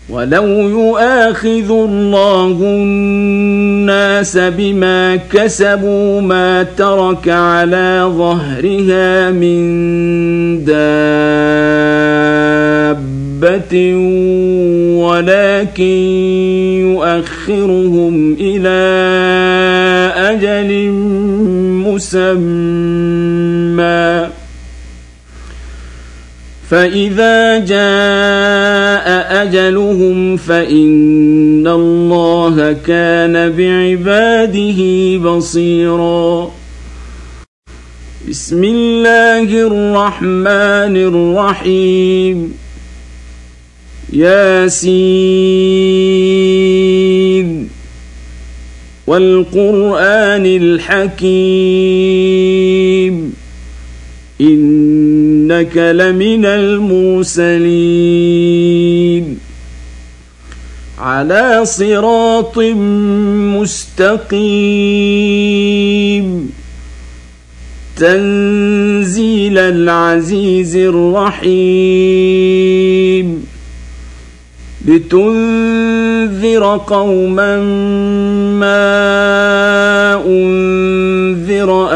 ولو يؤاخذ الله الناس بما كسبوا ما ترك على ظهرها من دابة ولكن يؤخرهم إلى أجل مسمى فإذا جاء أجلهم فإن الله كان بعباده بصيرا. بسم الله الرحمن الرحيم. ياسين والقرآن الحكيم إنك لمن المرسلين على صراط مستقيم تنزيل العزيز الرحيم لتنذر قوما ما أنذر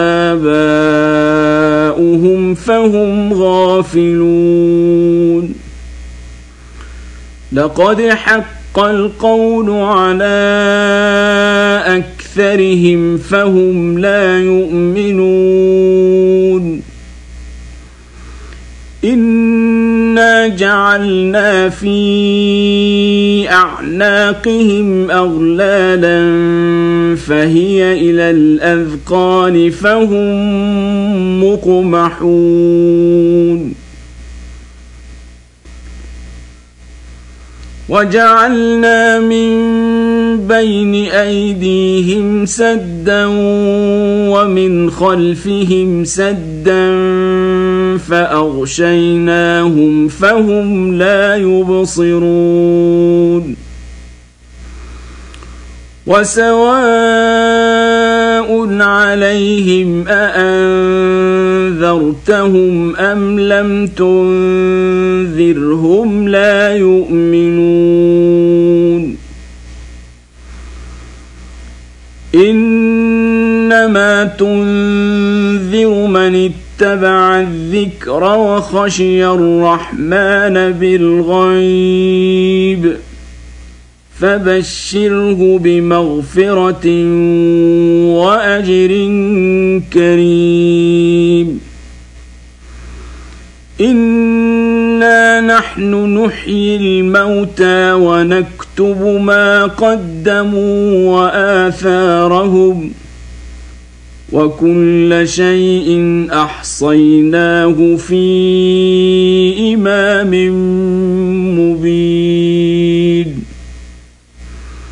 آباؤهم فهم غافلون. لقد حق القول على أكثرهم فهم لا يؤمنون. إنا جعلنا في أعناقهم أغلالا فهي إلى الأذقان فهم مقمحون. وجعلنا من بين أيديهم سدا ومن خلفهم سدا فأغشيناهم فهم لا يبصرون. وسواء عليهم أأنذرتهم أم لم تنذرهم لا يؤمنون. إنما تنذر من اتبع الذكر وخشي الرحمن بالغيب فبشره بمغفرة وأجر كريم. إنا نحن نحيي الموتى ونكتب ما قدموا وآثارهم وكل شيء أحصيناه في إمام